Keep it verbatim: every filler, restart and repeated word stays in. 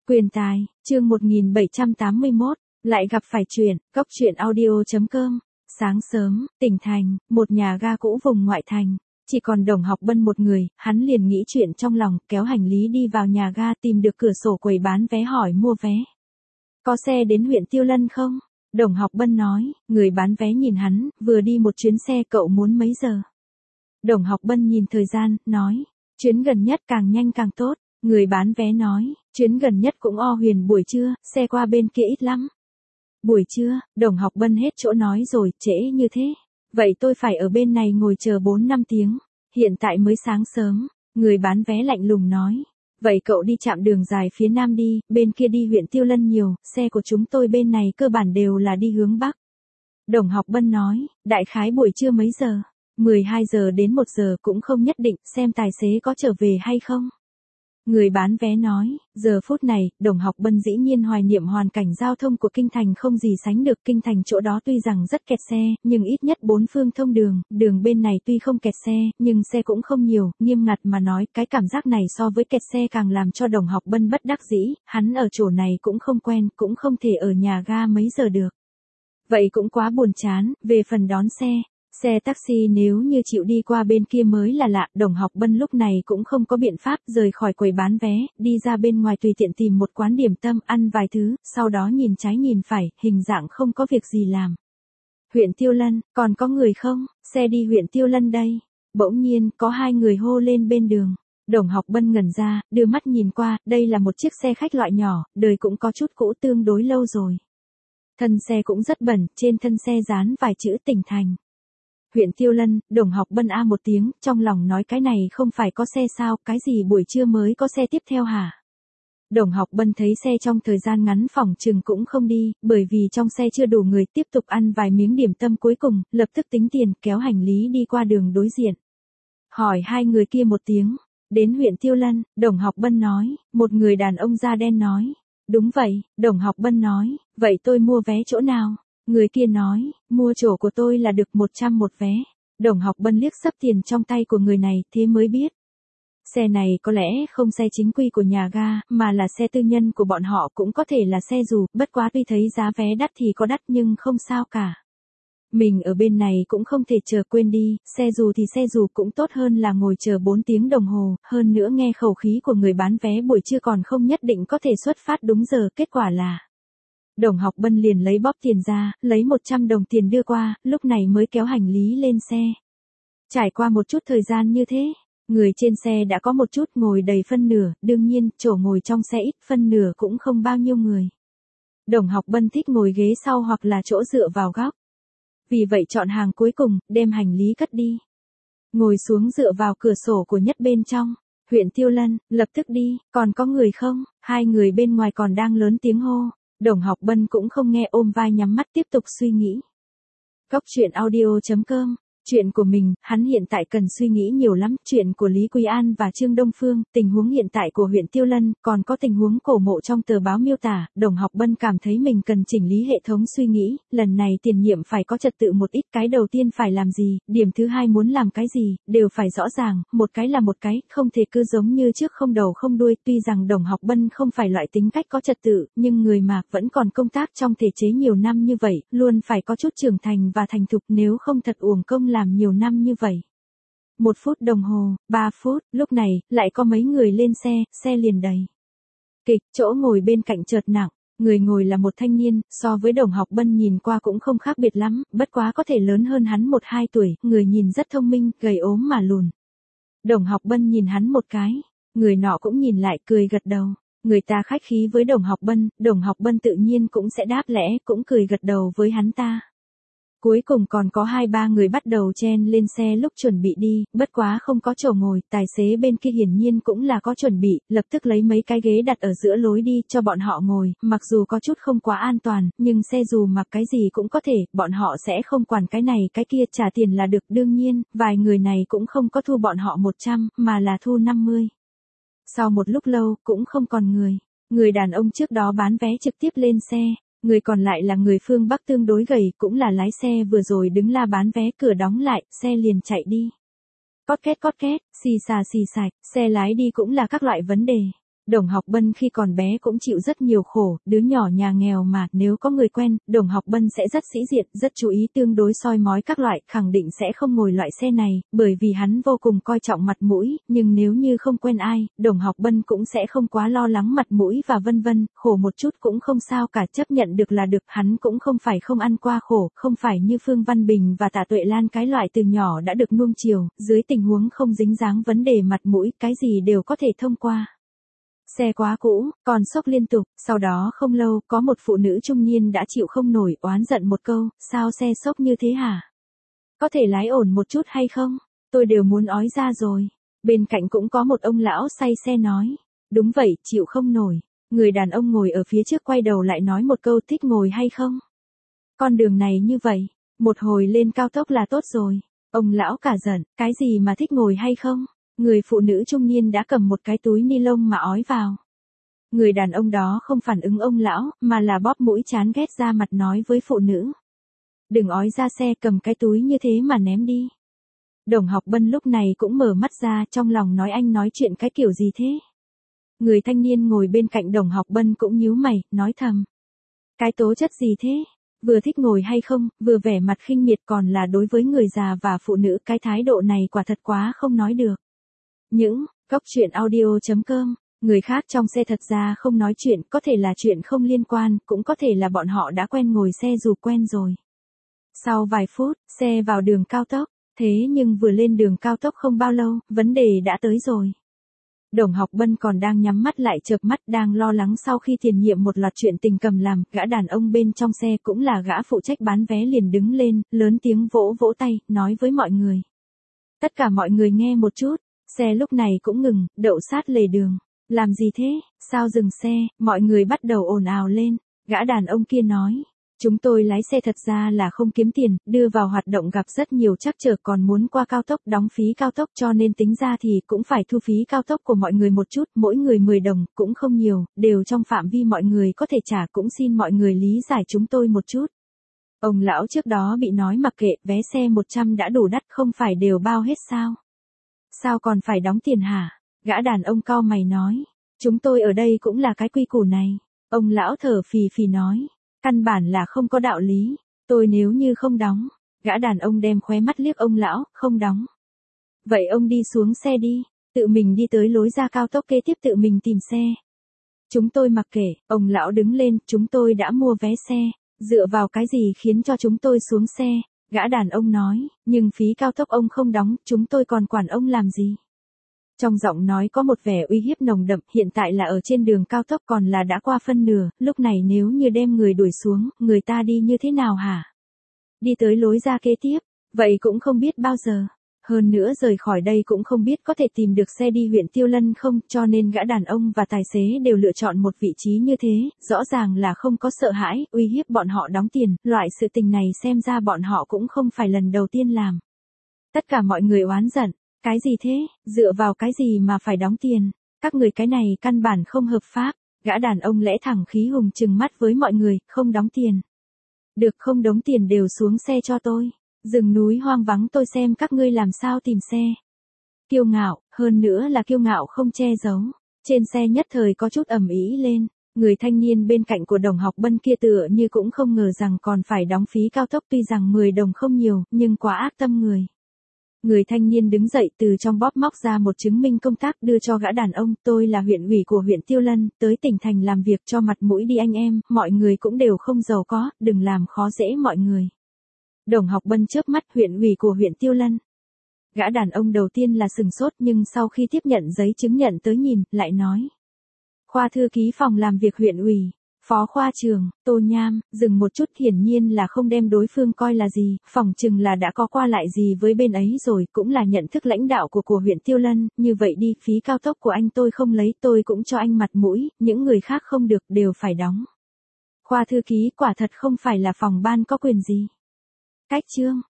Quyền tài, chương một nghìn bảy trăm tám mươi mốt, lại gặp phải chuyện, cóc truyện audio.com. Sáng sớm, tỉnh thành, một nhà ga cũ vùng ngoại thành. Chỉ còn Đồng Học Bân một người, hắn liền nghĩ chuyện trong lòng, kéo hành lý đi vào nhà ga tìm được cửa sổ quầy bán vé hỏi mua vé. Có xe đến huyện Tiêu Lân không? Đồng Học Bân nói, người bán vé nhìn hắn, vừa đi một chuyến xe cậu muốn mấy giờ? Đồng Học Bân nhìn thời gian, nói, chuyến gần nhất càng nhanh càng tốt. Người bán vé nói, chuyến gần nhất cũng o huyền buổi trưa, xe qua bên kia ít lắm. Buổi trưa, Đồng Học Bân hết chỗ nói rồi, trễ như thế. Vậy tôi phải ở bên này ngồi chờ bốn năm tiếng, hiện tại mới sáng sớm. Người bán vé lạnh lùng nói, vậy cậu đi chạm đường dài phía nam đi, bên kia đi huyện Tiêu Lân nhiều, xe của chúng tôi bên này cơ bản đều là đi hướng bắc. Đồng Học Bân nói, đại khái buổi trưa mấy giờ? mười hai giờ đến một giờ cũng không nhất định, xem tài xế có trở về hay không. Người bán vé nói, giờ phút này, Đồng Học Bân dĩ nhiên hoài niệm hoàn cảnh giao thông của kinh thành không gì sánh được. Kinh thành chỗ đó tuy rằng rất kẹt xe, nhưng ít nhất bốn phương thông đường, đường bên này tuy không kẹt xe, nhưng xe cũng không nhiều, nghiêm ngặt mà nói, cái cảm giác này so với kẹt xe càng làm cho Đồng Học Bân bất đắc dĩ, hắn ở chỗ này cũng không quen, cũng không thể ở nhà ga mấy giờ được. Vậy cũng quá buồn chán, về phần đón xe. Xe taxi nếu như chịu đi qua bên kia mới là lạ, Đồng Học Bân lúc này cũng không có biện pháp rời khỏi quầy bán vé, đi ra bên ngoài tùy tiện tìm một quán điểm tâm ăn vài thứ, sau đó nhìn trái nhìn phải, hình dạng không có việc gì làm. Huyện Tiêu Lân, còn có người không? Xe đi huyện Tiêu Lân đây. Bỗng nhiên, có hai người hô lên bên đường. Đồng Học Bân ngẩn ra, đưa mắt nhìn qua, đây là một chiếc xe khách loại nhỏ, đời cũng có chút cũ tương đối lâu rồi. Thân xe cũng rất bẩn, trên thân xe dán vài chữ tỉnh thành. Huyện Tiêu Lân, Đồng Học Bân a một tiếng, trong lòng nói cái này không phải có xe sao, cái gì buổi trưa mới có xe tiếp theo hả? Đồng Học Bân thấy xe trong thời gian ngắn phỏng chừng cũng không đi, bởi vì trong xe chưa đủ người, tiếp tục ăn vài miếng điểm tâm cuối cùng, lập tức tính tiền, kéo hành lý đi qua đường đối diện. Hỏi hai người kia một tiếng, đến huyện Tiêu Lân, Đồng Học Bân nói, một người đàn ông da đen nói, đúng vậy, Đồng Học Bân nói, vậy tôi mua vé chỗ nào? Người kia nói, mua chỗ của tôi là được một trăm một vé. Đồng Học Bân liếc xấp tiền trong tay của người này, thế mới biết. Xe này có lẽ không xe chính quy của nhà ga, mà là xe tư nhân của bọn họ, cũng có thể là xe dù, bất quá tuy thấy giá vé đắt thì có đắt nhưng không sao cả. Mình ở bên này cũng không thể chờ quên đi, xe dù thì xe dù cũng tốt hơn là ngồi chờ bốn tiếng đồng hồ, hơn nữa nghe khẩu khí của người bán vé buổi trưa còn không nhất định có thể xuất phát đúng giờ, kết quả là... Đồng Học Bân liền lấy bóp tiền ra, lấy một trăm đồng tiền đưa qua, lúc này mới kéo hành lý lên xe. Trải qua một chút thời gian như thế, người trên xe đã có một chút ngồi đầy phân nửa, đương nhiên, chỗ ngồi trong xe ít, phân nửa cũng không bao nhiêu người. Đồng Học Bân thích ngồi ghế sau hoặc là chỗ dựa vào góc. Vì vậy chọn hàng cuối cùng, đem hành lý cất đi. Ngồi xuống dựa vào cửa sổ của nhất bên trong. Huyện Tiêu Lân, lập tức đi, còn có người không? Hai người bên ngoài còn đang lớn tiếng hô. Đồng Học Bân cũng không nghe, ôm vai nhắm mắt tiếp tục suy nghĩ. Cóc truyện audio.com. Chuyện của mình, hắn hiện tại cần suy nghĩ nhiều lắm, chuyện của Lý Quý An và Trương Đông Phương, tình huống hiện tại của huyện Tiêu Lân, còn có tình huống cổ mộ trong tờ báo miêu tả, Đồng Học Bân cảm thấy mình cần chỉnh lý hệ thống suy nghĩ, lần này tiền nhiệm phải có trật tự một ít, cái đầu tiên phải làm gì, điểm thứ hai muốn làm cái gì, đều phải rõ ràng, một cái là một cái, không thể cứ giống như trước không đầu không đuôi, tuy rằng Đồng Học Bân không phải loại tính cách có trật tự, nhưng người Mạc vẫn còn công tác trong thể chế nhiều năm như vậy, luôn phải có chút trưởng thành và thành thục, nếu không thật uổng công làm làm nhiều năm như vậy. Một phút đồng hồ, ba phút, lúc này, lại có mấy người lên xe, xe liền đầy. Kịch, chỗ ngồi bên cạnh chợt nặng, người ngồi là một thanh niên, so với Đồng Học Bân nhìn qua cũng không khác biệt lắm, bất quá có thể lớn hơn hắn một hai tuổi, người nhìn rất thông minh, gầy ốm mà lùn. Đồng Học Bân nhìn hắn một cái, người nọ cũng nhìn lại cười gật đầu. Người ta khách khí với Đồng Học Bân, Đồng Học Bân tự nhiên cũng sẽ đáp lẽ, cũng cười gật đầu với hắn ta. Cuối cùng còn có hai ba người bắt đầu chen lên xe lúc chuẩn bị đi, bất quá không có chỗ ngồi, tài xế bên kia hiển nhiên cũng là có chuẩn bị, lập tức lấy mấy cái ghế đặt ở giữa lối đi cho bọn họ ngồi, mặc dù có chút không quá an toàn, nhưng xe dù mặc cái gì cũng có thể, bọn họ sẽ không quản cái này cái kia, trả tiền là được. Đương nhiên, vài người này cũng không có thu bọn họ một trăm, mà là thu năm mươi. Sau một lúc lâu, cũng không còn người. Người đàn ông trước đó bán vé trực tiếp lên xe. Người còn lại là người phương Bắc tương đối gầy, cũng là lái xe vừa rồi đứng la bán vé, cửa đóng lại, xe liền chạy đi. Cót két cót két, xì xà xì xạch, xe lái đi cũng là các loại vấn đề. Đồng Học Bân khi còn bé cũng chịu rất nhiều khổ, đứa nhỏ nhà nghèo mà, nếu có người quen, Đồng Học Bân sẽ rất sĩ diện, rất chú ý tương đối soi mói các loại, khẳng định sẽ không ngồi loại xe này, bởi vì hắn vô cùng coi trọng mặt mũi, nhưng nếu như không quen ai, Đồng Học Bân cũng sẽ không quá lo lắng mặt mũi và vân vân, khổ một chút cũng không sao cả, chấp nhận được là được, hắn cũng không phải không ăn qua khổ, không phải như Phương Văn Bình và Tạ Tuệ Lan cái loại từ nhỏ đã được nuông chiều, dưới tình huống không dính dáng vấn đề mặt mũi, cái gì đều có thể thông qua. Xe quá cũ, còn sốc liên tục, sau đó không lâu, có một phụ nữ trung niên đã chịu không nổi, oán giận một câu, sao xe sốc như thế hả? Có thể lái ổn một chút hay không? Tôi đều muốn ói ra rồi. Bên cạnh cũng có một ông lão say xe nói, đúng vậy, chịu không nổi. Người đàn ông ngồi ở phía trước quay đầu lại nói một câu, thích ngồi hay không? Con đường này như vậy, một hồi lên cao tốc là tốt rồi. Ông lão cả giận, cái gì mà thích ngồi hay không? Người phụ nữ trung niên đã cầm một cái túi ni lông mà ói vào. Người đàn ông đó không phản ứng ông lão, mà là bóp mũi chán ghét ra mặt nói với phụ nữ. Đừng ói ra xe, cầm cái túi như thế mà ném đi. Đồng Học Bân lúc này cũng mở mắt ra, trong lòng nói anh nói chuyện cái kiểu gì thế? Người thanh niên ngồi bên cạnh Đồng Học Bân cũng nhíu mày, nói thầm. Cái tố chất gì thế? Vừa thích ngồi hay không, vừa vẻ mặt khinh miệt, còn là đối với người già và phụ nữ, cái thái độ này quả thật quá không nói được. Những, góc truyện audio chấm com, người khác trong xe thật ra không nói chuyện, có thể là chuyện không liên quan, cũng có thể là bọn họ đã quen ngồi xe dù quen rồi. Sau vài phút, xe vào đường cao tốc, thế nhưng vừa lên đường cao tốc không bao lâu, vấn đề đã tới rồi. Đồng Học Bân còn đang nhắm mắt lại chợp mắt, đang lo lắng sau khi tiền nhiệm một loạt chuyện tình cầm làm, gã đàn ông bên trong xe cũng là gã phụ trách bán vé liền đứng lên, lớn tiếng vỗ vỗ tay, nói với mọi người. Tất cả mọi người nghe một chút. Xe lúc này cũng ngừng, đậu sát lề đường. Làm gì thế? Sao dừng xe? Mọi người bắt đầu ồn ào lên. Gã đàn ông kia nói. Chúng tôi lái xe thật ra là không kiếm tiền, đưa vào hoạt động gặp rất nhiều trắc trở, còn muốn qua cao tốc đóng phí cao tốc, cho nên tính ra thì cũng phải thu phí cao tốc của mọi người một chút, mỗi người mười đồng, cũng không nhiều, đều trong phạm vi mọi người có thể trả, cũng xin mọi người lý giải chúng tôi một chút. Ông lão trước đó bị nói mặc kệ, vé xe một trăm đã đủ đắt, không phải đều bao hết sao? Sao còn phải đóng tiền hả? Gã đàn ông cau mày nói. Chúng tôi ở đây cũng là cái quy củ này. Ông lão thở phì phì nói. Căn bản là không có đạo lý. Tôi nếu như không đóng. Gã đàn ông đem khóe mắt liếc ông lão, không đóng. Vậy ông đi xuống xe đi. Tự mình đi tới lối ra cao tốc kế tiếp tự mình tìm xe. Chúng tôi mặc kệ. Ông lão đứng lên. Chúng tôi đã mua vé xe. Dựa vào cái gì khiến cho chúng tôi xuống xe? Gã đàn ông nói, nhưng phí cao tốc ông không đóng, chúng tôi còn quản ông làm gì? Trong giọng nói có một vẻ uy hiếp nồng đậm, hiện tại là ở trên đường cao tốc còn là đã qua phân nửa, lúc này nếu như đem người đuổi xuống, người ta đi như thế nào hả? Đi tới lối ra kế tiếp, vậy cũng không biết bao giờ. Hơn nữa rời khỏi đây cũng không biết có thể tìm được xe đi huyện Tiêu Lân không, cho nên gã đàn ông và tài xế đều lựa chọn một vị trí như thế, rõ ràng là không có sợ hãi, uy hiếp bọn họ đóng tiền, loại sự tình này xem ra bọn họ cũng không phải lần đầu tiên làm. Tất cả mọi người oán giận, cái gì thế, dựa vào cái gì mà phải đóng tiền, các người cái này căn bản không hợp pháp, gã đàn ông lẽ thẳng khí hùng trừng mắt với mọi người, không đóng tiền. Được không đóng tiền đều xuống xe cho tôi. Rừng núi hoang vắng tôi xem các ngươi làm sao tìm xe. Kiêu ngạo, hơn nữa là kiêu ngạo không che giấu. Trên xe nhất thời có chút ầm ĩ lên. Người thanh niên bên cạnh của Đồng Học Bân kia tựa như cũng không ngờ rằng còn phải đóng phí cao tốc, tuy rằng mười đồng không nhiều, nhưng quá ác tâm người. Người thanh niên đứng dậy từ trong bóp móc ra một chứng minh công tác đưa cho gã đàn ông, tôi là huyện ủy của huyện Tiêu Lân, tới tỉnh thành làm việc cho mặt mũi đi anh em, mọi người cũng đều không giàu có, đừng làm khó dễ mọi người. Đồng Học Bân chớp mắt, huyện ủy của huyện Tiêu Lân. Gã đàn ông đầu tiên là sừng sốt, nhưng sau khi tiếp nhận giấy chứng nhận tới nhìn, lại nói. Khoa thư ký phòng làm việc huyện ủy, phó khoa trường, Tô Nham, dừng một chút, hiển nhiên là không đem đối phương coi là gì, phỏng chừng là đã có qua lại gì với bên ấy rồi, cũng là nhận thức lãnh đạo của của huyện Tiêu Lân, như vậy đi, phí cao tốc của anh tôi không lấy, tôi cũng cho anh mặt mũi, những người khác không được, đều phải đóng. Khoa thư ký quả thật không phải là phòng ban có quyền gì. Cách chương